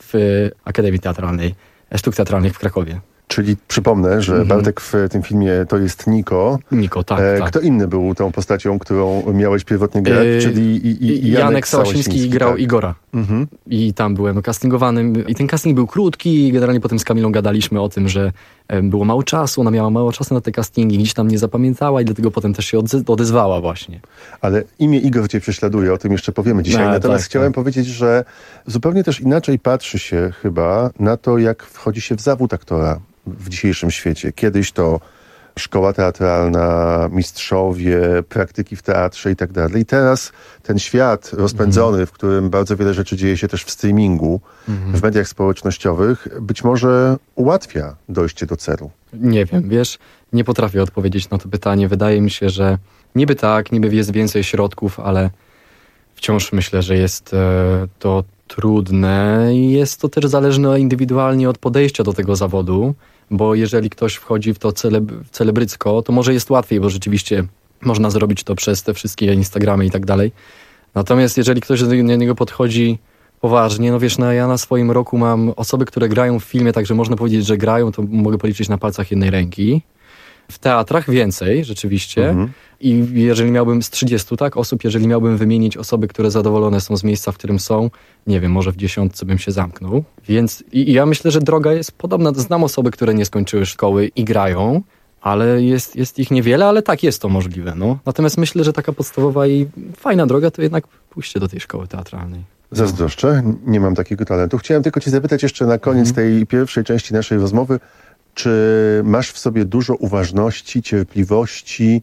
w Akademii Teatralnej Sztuk Teatralnych w Krakowie. Czyli przypomnę, że mhm. Bartek w tym filmie to jest Niko. Niko, tak, e, tak. Kto inny był tą postacią, którą miałeś pierwotnie grać? E, czyli i, i Janek, Janek Sałasiński grał tak. Igora. Mhm. I tam byłem castingowanym. I ten casting był krótki. Generalnie potem z Kamilą gadaliśmy o tym, że było mało czasu. Ona miała mało czasu na te castingi. Gdzieś tam nie zapamiętała i dlatego potem też się odezwała właśnie. Ale imię Igor cię prześladuje. O tym jeszcze powiemy dzisiaj. A, Natomiast tak, chciałem tak. powiedzieć, że zupełnie też inaczej patrzy się chyba na to, jak wchodzi się w zawód aktora w dzisiejszym świecie. Kiedyś to szkoła teatralna, mistrzowie, praktyki w teatrze i tak dalej. I teraz ten świat rozpędzony, mm. w którym bardzo wiele rzeczy dzieje się też w streamingu, mm. w mediach społecznościowych, być może ułatwia dojście do celu. Nie wiem, wiesz, nie potrafię odpowiedzieć na to pytanie. Wydaje mi się, że niby tak, niby jest więcej środków, ale wciąż myślę, że jest e, to trudne i jest to też zależne indywidualnie od podejścia do tego zawodu, bo jeżeli ktoś wchodzi w to celeb celebrycko, to może jest łatwiej, bo rzeczywiście można zrobić to przez te wszystkie Instagramy i tak dalej. Natomiast jeżeli ktoś do niego podchodzi poważnie, no wiesz, no ja na swoim roku mam osoby, które grają w filmie, także można powiedzieć, że grają, to mogę policzyć na palcach jednej ręki. W teatrach więcej, rzeczywiście. Mhm. I jeżeli miałbym z trzydziestu tak, osób, jeżeli miałbym wymienić osoby, które zadowolone są z miejsca, w którym są, nie wiem, może w dziesiątce bym się zamknął. Więc i, i ja myślę, że droga jest podobna. Znam osoby, które nie skończyły szkoły i grają, ale jest, jest ich niewiele, ale tak, jest to możliwe. No. Natomiast myślę, że taka podstawowa i fajna droga to jednak pójście do tej szkoły teatralnej. Zazdroszczę, nie mam takiego talentu. Chciałem tylko cię zapytać jeszcze na koniec mhm. tej pierwszej części naszej rozmowy, czy masz w sobie dużo uważności, cierpliwości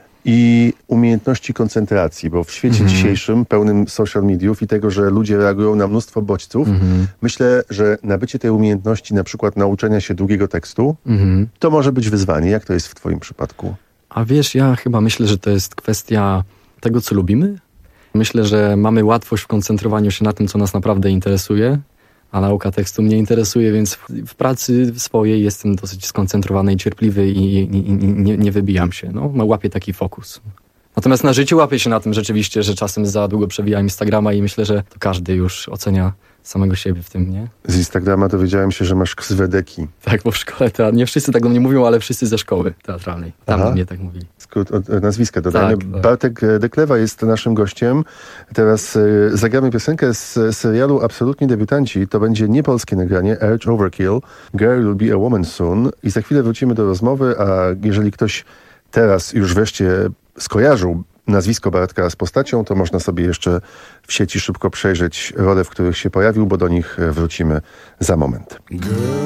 i umiejętności koncentracji? Bo w świecie mm. dzisiejszym, pełnym social mediów i tego, że ludzie reagują na mnóstwo bodźców, mm. myślę, że nabycie tej umiejętności, na przykład nauczenia się długiego tekstu, mm. to może być wyzwanie. Jak to jest w twoim przypadku? A wiesz, ja chyba myślę, że to jest kwestia tego, co lubimy. Myślę, że mamy łatwość w koncentrowaniu się na tym, co nas naprawdę interesuje, a nauka tekstu mnie interesuje, więc w, w pracy swojej jestem dosyć skoncentrowany i cierpliwy i, i, i nie, nie wybijam się. No, łapię taki fokus. Natomiast na życiu łapię się na tym rzeczywiście, że czasem za długo przewijam Instagrama i myślę, że to każdy już ocenia samego siebie w tym, nie? Z Instagrama dowiedziałem się, że masz ksywę Deki. Tak, bo w szkole teatr... nie wszyscy tak do mnie mówią, ale wszyscy ze szkoły teatralnej. Tam do mnie tak mówili. Skrót od nazwiska dodajmy. Tak, tak. Bartek Deklewa jest naszym gościem. Teraz y, zagramy piosenkę z serialu Absolutni debiutanci. To będzie niepolskie nagranie, Urge Overkill, Girl Will Be a Woman Soon. I za chwilę wrócimy do rozmowy, a jeżeli ktoś teraz już wreszcie skojarzył nazwisko Bartka z postacią, to można sobie jeszcze w sieci szybko przejrzeć role, w których się pojawił, bo do nich wrócimy za moment. Girl,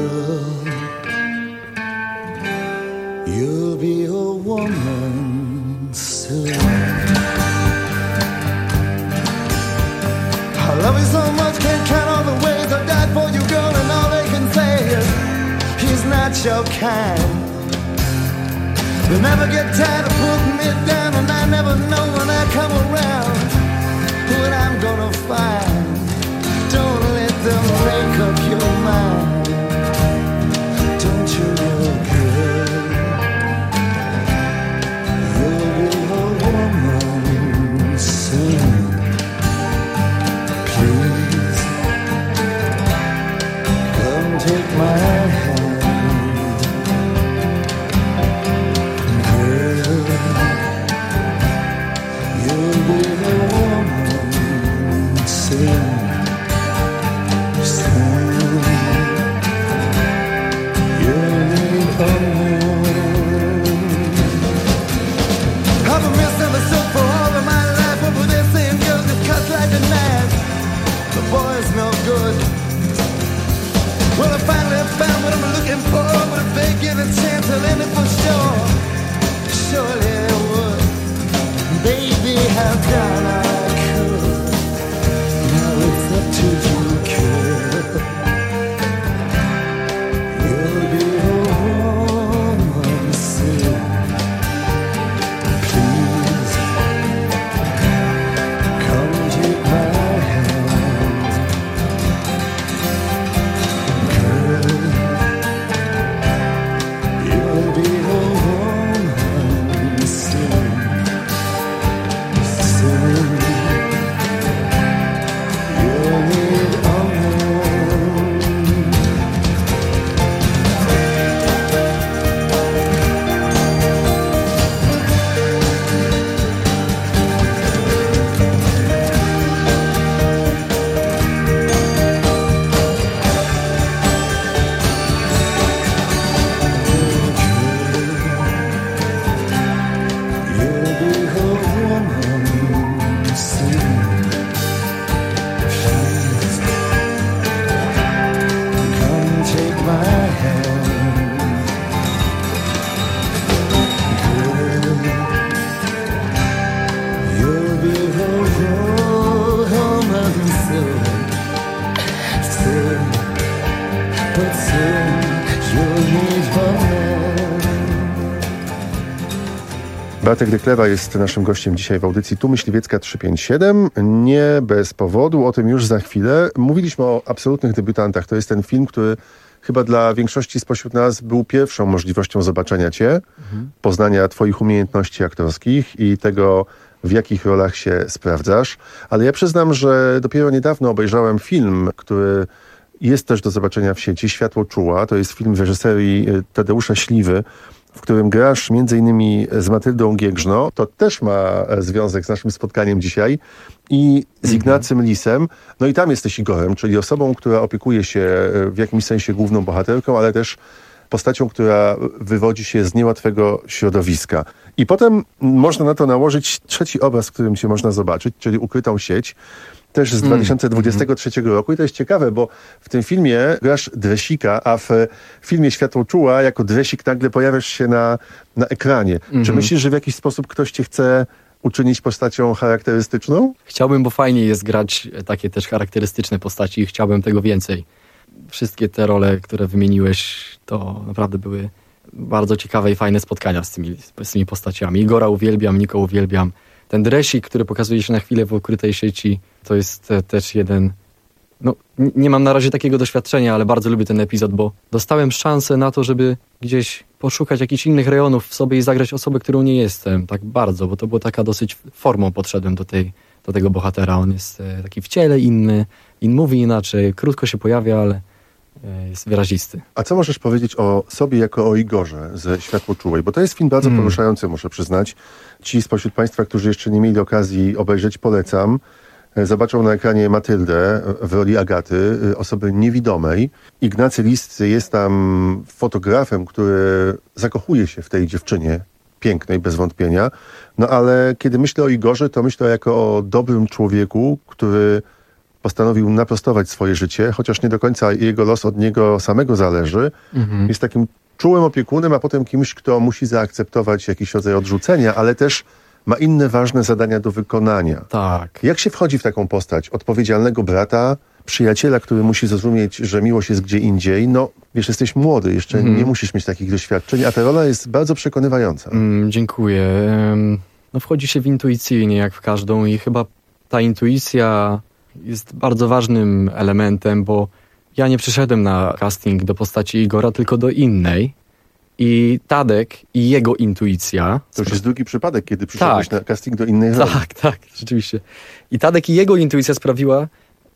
you'll be a woman soon. I love you so much, can't count all the ways I died for you, girl, and all they can say is he's not your kind. They never get tired of putting me down, and I never know when I come around what I'm gonna find. Don't let them make up your mind. Don't you know, girl, you'll be a woman soon. Please, come take my hand. Soon. Bartek Deklewa jest naszym gościem dzisiaj w audycji Tu Myśliwiecka trzysta pięćdziesiąt siedem. Nie bez powodu, o tym już za chwilę. Mówiliśmy o absolutnych debiutantach. To jest ten film, który chyba dla większości spośród nas był pierwszą możliwością zobaczenia cię, mhm. poznania twoich umiejętności aktorskich i tego, w jakich rolach się sprawdzasz. Ale ja przyznam, że dopiero niedawno obejrzałem film, który jest też do zobaczenia w sieci, Światło czuła. To jest film w reżyserii Tadeusza Śliwy, w którym grasz między innymi z Matyldą Giegrzno. To też ma związek z naszym spotkaniem dzisiaj. I z Ignacym Lisem. No i tam jesteś Igorem, czyli osobą, która opiekuje się w jakimś sensie główną bohaterką, ale też postacią, która wywodzi się z niełatwego środowiska. I potem można na to nałożyć trzeci obraz, w którym cię można zobaczyć, czyli Ukrytą sieć, też z dwa tysiące dwudziestego trzeciego mm. roku. I to jest ciekawe, bo w tym filmie grasz Dresika, a w filmie Światło czuła jako Dresik nagle pojawiasz się na, na ekranie. Mm-hmm. Czy myślisz, że w jakiś sposób ktoś cię chce uczynić postacią charakterystyczną? Chciałbym, bo fajnie jest grać takie też charakterystyczne postaci i chciałbym tego więcej. Wszystkie te role, które wymieniłeś, to naprawdę były bardzo ciekawe i fajne spotkania z tymi, z tymi postaciami. Igora uwielbiam, Niko uwielbiam. Ten Dresik, który pokazuje się na chwilę w Ukrytej sieci, to jest też jeden... No, nie mam na razie takiego doświadczenia, ale bardzo lubię ten epizod, bo dostałem szansę na to, żeby gdzieś poszukać jakichś innych rejonów w sobie i zagrać osobę, którą nie jestem. Tak bardzo, bo to było taka dosyć formą podszedłem do, tej, do tego bohatera. On jest taki w ciele inny, in mówi inaczej, krótko się pojawia, ale jest wyrazisty. A co możesz powiedzieć o sobie jako o Igorze ze Światło czułej? Bo to jest film bardzo hmm. poruszający, muszę przyznać. Ci spośród Państwa, którzy jeszcze nie mieli okazji obejrzeć, polecam. Zobaczą na ekranie Matyldę w roli Agaty, osoby niewidomej. Ignacy Lis jest tam fotografem, który zakochuje się w tej dziewczynie, pięknej bez wątpienia. No ale kiedy myślę o Igorze, to myślę jako o dobrym człowieku, który postanowił naprostować swoje życie, chociaż nie do końca jego los od niego samego zależy. Mhm. Jest takim czułym opiekunem, a potem kimś, kto musi zaakceptować jakiś rodzaj odrzucenia, ale też ma inne ważne zadania do wykonania. Tak. Jak się wchodzi w taką postać? Odpowiedzialnego brata, przyjaciela, który musi zrozumieć, że miłość jest gdzie indziej. No, wiesz, jesteś młody, jeszcze mm. nie musisz mieć takich doświadczeń, a ta rola jest bardzo przekonywająca. Mm, dziękuję. No, wchodzi się w intuicyjnie, jak w każdą i chyba ta intuicja jest bardzo ważnym elementem, bo ja nie przyszedłem na casting do postaci Igora, tylko do innej. I Tadek i jego intuicja... To już jest drugi przypadek, kiedy przyszedłeś tak, na casting do innej roli. Tak, tak, rzeczywiście. I Tadek i jego intuicja sprawiła,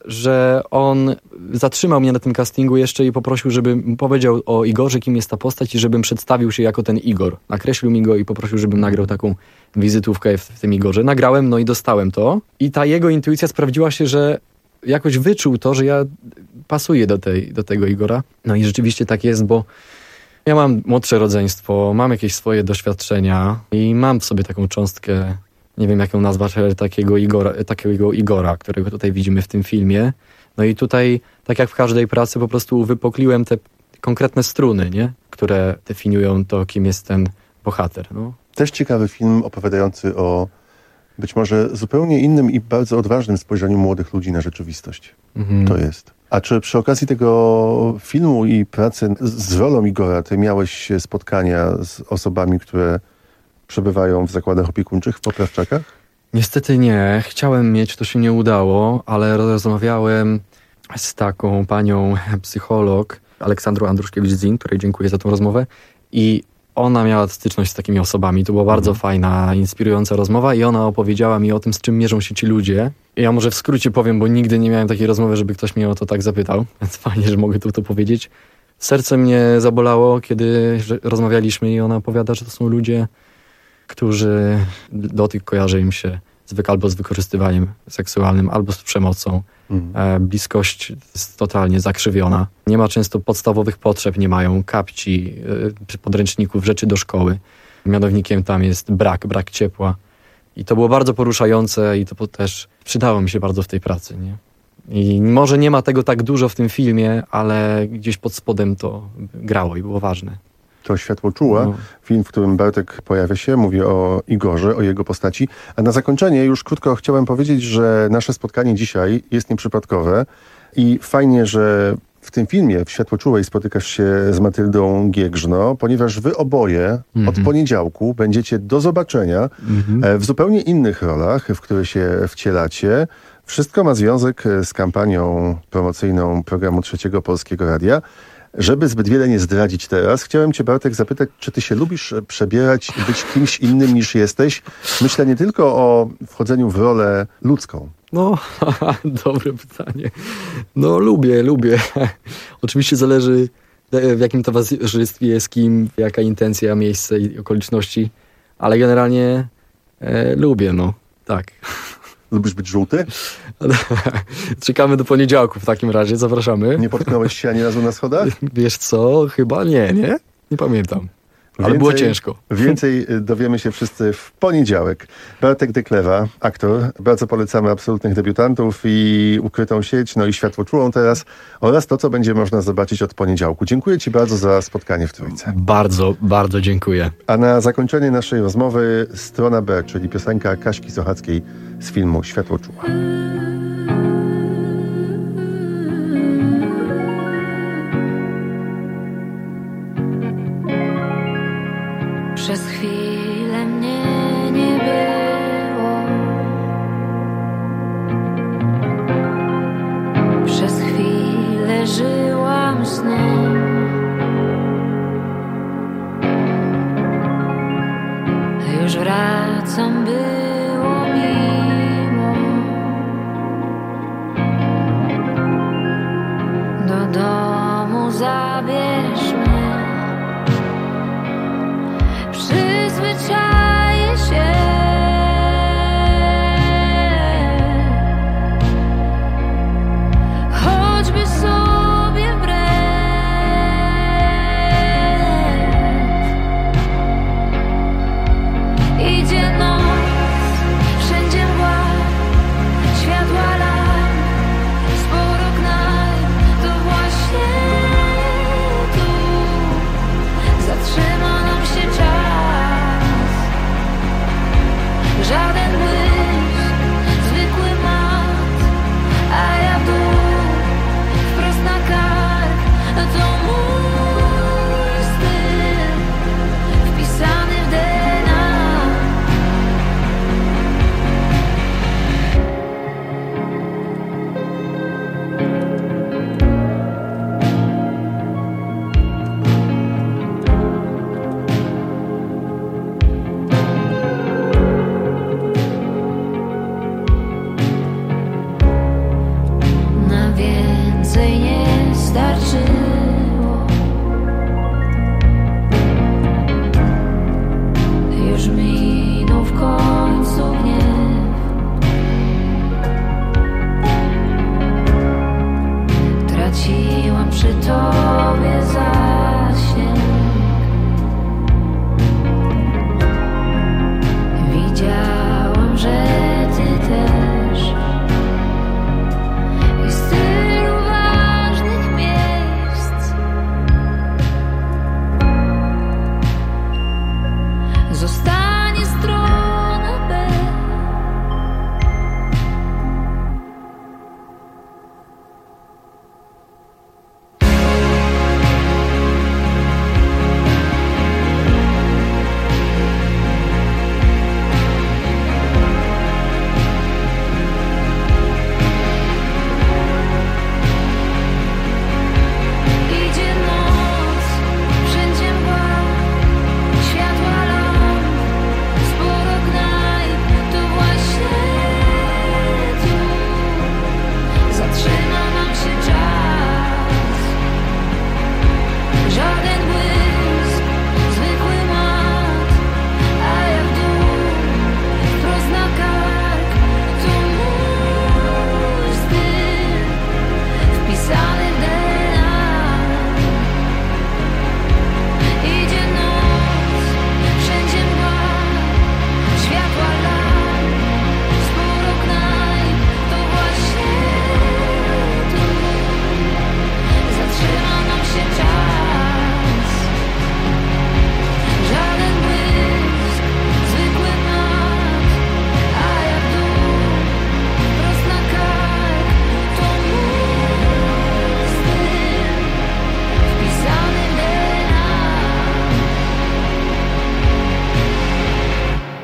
że on zatrzymał mnie na tym castingu jeszcze i poprosił, żebym powiedział o Igorze, kim jest ta postać i żebym przedstawił się jako ten Igor. Nakreślił mi go i poprosił, żebym nagrał taką wizytówkę w, w tym Igorze. Nagrałem, no i dostałem to. I ta jego intuicja sprawdziła się, że jakoś wyczuł to, że ja pasuję do, tej, do tego Igora. No i rzeczywiście tak jest, bo ja mam młodsze rodzeństwo, mam jakieś swoje doświadczenia i mam w sobie taką cząstkę, nie wiem jak ją nazwać, ale takiego Igora, takiego Igora, którego tutaj widzimy w tym filmie. No i tutaj, tak jak w każdej pracy, po prostu uwypokliłem te konkretne struny, nie? Które definiują to, kim jest ten bohater. No. Też ciekawy film opowiadający o być może zupełnie innym i bardzo odważnym spojrzeniu młodych ludzi na rzeczywistość. Mhm. To jest. A czy przy okazji tego filmu i pracy z rolą Igora ty miałeś spotkania z osobami, które przebywają w zakładach opiekuńczych w Poprawczakach? Niestety nie. Chciałem mieć, to się nie udało, ale rozmawiałem z taką panią psycholog, Aleksandrą Andruszkiewicz-Zin, której dziękuję za tą rozmowę, i ona miała styczność z takimi osobami. To była bardzo mhm. fajna, inspirująca rozmowa i ona opowiedziała mi o tym, z czym mierzą się ci ludzie. I ja może w skrócie powiem, bo nigdy nie miałem takiej rozmowy, żeby ktoś mnie o to tak zapytał, więc fajnie, że mogę tu to powiedzieć. Serce mnie zabolało, kiedy rozmawialiśmy i ona opowiada, że to są ludzie, którzy dotyk kojarzy im się z, albo z wykorzystywaniem seksualnym, albo z przemocą. Mhm. E, bliskość jest totalnie zakrzywiona. Nie ma często podstawowych potrzeb, nie mają kapci, e, podręczników, rzeczy do szkoły. Mianownikiem tam jest brak, brak ciepła. I to było bardzo poruszające i to też przydało mi się bardzo w tej pracy. Nie? I może nie ma tego tak dużo w tym filmie, ale gdzieś pod spodem to grało i było ważne. To Światło czuła, no. Film, w którym Bartek pojawia się, mówi o Igorze, o jego postaci. A na zakończenie już krótko chciałem powiedzieć, że nasze spotkanie dzisiaj jest nieprzypadkowe i fajnie, że w w tym filmie w Światłoczułej spotykasz się z Matyldą Giegrzno, ponieważ wy oboje Mhm. od poniedziałku będziecie do zobaczenia Mhm. e, w zupełnie innych rolach, w które się wcielacie. Wszystko ma związek e, z kampanią promocyjną programu Trzeciego Polskiego Radia. Żeby zbyt wiele nie zdradzić teraz, chciałem cię, Bartek, zapytać, czy ty się lubisz e, przebierać i być kimś innym niż jesteś? Myślę nie tylko o wchodzeniu w rolę ludzką. No, dobre pytanie. No, lubię, lubię. Oczywiście zależy, w jakim towarzystwie, z kim, jaka intencja, miejsce i okoliczności, ale generalnie e, lubię, no, tak. Lubisz być żółty? Czekamy do poniedziałku w takim razie, zapraszamy. Nie potknąłeś się ani razu na schodach? Wiesz co, chyba nie, nie? Nie pamiętam. Ale Więcej- było ciężko. Więcej dowiemy się wszyscy w poniedziałek. Bartek Deklewa, aktor. Bardzo polecamy Absolutnych Debiutantów i Ukrytą sieć, no i Światłoczułą teraz oraz to, co będzie można zobaczyć od poniedziałku. Dziękuję ci bardzo za spotkanie w Trójce. Bardzo, bardzo dziękuję. A na zakończenie naszej rozmowy strona B, czyli piosenka Kaśki Sochackiej z filmu Światłoczuła. Przez chwilę mnie nie było. Przez chwilę żyłam snem. Już wracam, było miło. Do domu zabierz mnie. Przyzwyczaję się, choćby sobie wbrew. Idzie noc.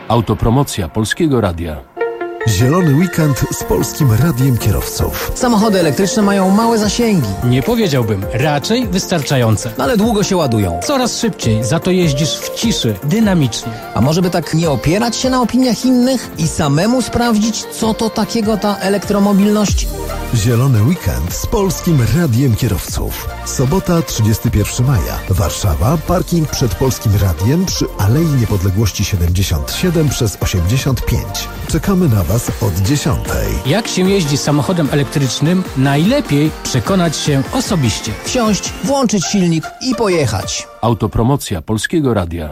Autopromocja Polskiego Radia. Zielony weekend z Polskim Radiem Kierowców. Samochody elektryczne mają małe zasięgi. Nie powiedziałbym, raczej wystarczające. Ale długo się ładują. Coraz szybciej, za to jeździsz w ciszy, dynamicznie. A może by tak nie opierać się na opiniach innych i samemu sprawdzić, co to takiego ta elektromobilność? Zielony weekend z Polskim Radiem Kierowców. Sobota, trzydziestego pierwszego maja. Warszawa, parking przed Polskim Radiem przy Alei Niepodległości siedemdziesiąt siedem przez osiemdziesiąt pięć. Czekamy na Was od dziesiątej. Jak się jeździ samochodem elektrycznym, najlepiej przekonać się osobiście. Wsiąść, włączyć silnik i pojechać. Autopromocja Polskiego Radia.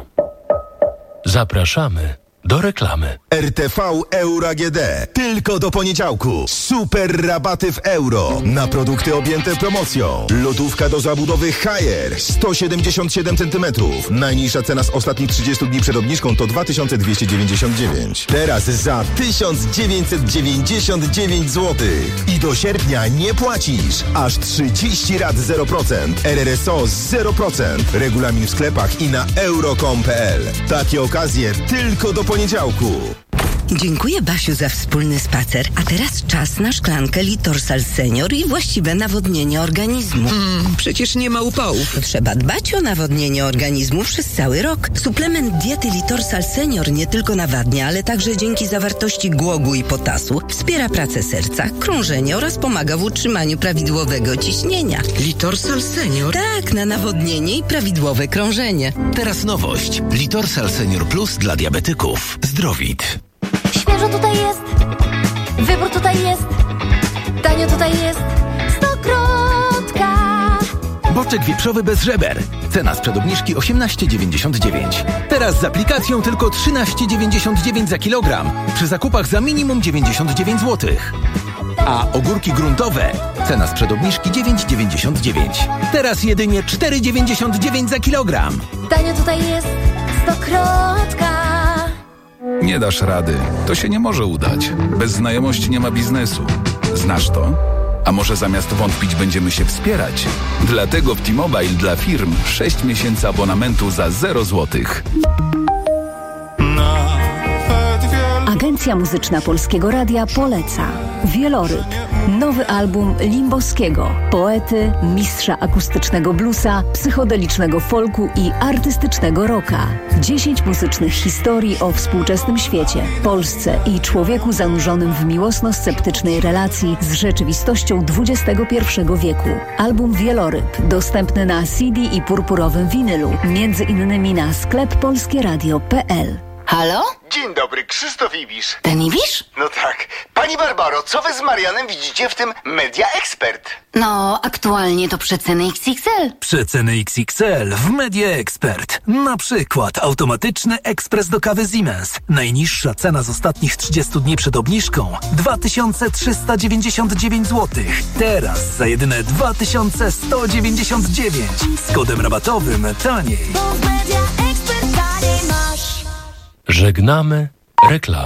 Zapraszamy do reklamy. R T V Euro A G D. Tylko do poniedziałku. Super rabaty w euro. Na produkty objęte promocją. Lodówka do zabudowy Haier. sto siedemdziesiąt siedem centymetrów. Najniższa cena z ostatnich trzydziestu dni przed obniżką to dwa tysiące dwieście dziewięćdziesiąt dziewięć. Teraz za tysiąc dziewięćset dziewięćdziesiąt dziewięć złotych. I do sierpnia nie płacisz. Aż trzydzieści rat zero procent. R R S O zero procent. Regulamin w sklepach i na euro kropka com kropka p l. Takie okazje tylko do poniedziałku. Dziękuję, Basiu, za wspólny spacer. A teraz czas na szklankę Litorsal Senior i właściwe nawodnienie organizmu. Mm, przecież nie ma upałów. Trzeba dbać o nawodnienie organizmu przez cały rok. Suplement diety Litorsal Senior nie tylko nawadnia, ale także dzięki zawartości głogu i potasu wspiera pracę serca, krążenie oraz pomaga w utrzymaniu prawidłowego ciśnienia. Litorsal Senior? Tak, na nawodnienie i prawidłowe krążenie. Teraz nowość. Litorsal Senior Plus dla diabetyków. Zdrowit. Świeżo tutaj jest, wybór tutaj jest, tanio tutaj jest, Stokrotka. Boczek wieprzowy bez żeber. Cena sprzed obniżki osiemnaście dziewięćdziesiąt dziewięć. Teraz z aplikacją tylko trzynaście dziewięćdziesiąt dziewięć za kilogram. Przy zakupach za minimum dziewięćdziesiąt dziewięć złotych. A ogórki gruntowe. Cena sprzed obniżki dziewięć dziewięćdziesiąt dziewięć. Teraz jedynie cztery dziewięćdziesiąt dziewięć za kilogram. Tanio tutaj jest, Stokrotka. Nie dasz rady. To się nie może udać. Bez znajomości nie ma biznesu. Znasz to? A może zamiast wątpić będziemy się wspierać? Dlatego w T-Mobile dla firm sześć miesięcy abonamentu za zero złotych. Agencja Muzyczna Polskiego Radia poleca Wieloryb, nowy album Limbowskiego, poety, mistrza akustycznego bluesa, psychodelicznego folku i artystycznego rocka. Dziesięć muzycznych historii o współczesnym świecie, Polsce i człowieku zanurzonym w miłosno-sceptycznej relacji z rzeczywistością dwudziestego pierwszego wieku. Album Wieloryb dostępny na C D i purpurowym winylu, między innymi na sklep polskieradio kropka p l. Halo? Dzień dobry, Krzysztof Ibisz. Ten Ibisz? No tak. Pani Barbaro, co wy z Marianem widzicie w tym Media Expert? No, aktualnie to przeceny X X L. Przeceny X X L w Media Expert. Na przykład automatyczny ekspres do kawy Siemens. Najniższa cena z ostatnich trzydziestu dni przed obniżką dwa tysiące trzysta dziewięćdziesiąt dziewięć złotych. Teraz za jedyne dwa tysiące sto dziewięćdziesiąt dziewięć. Z kodem rabatowym taniej. Żegnamy reklamy.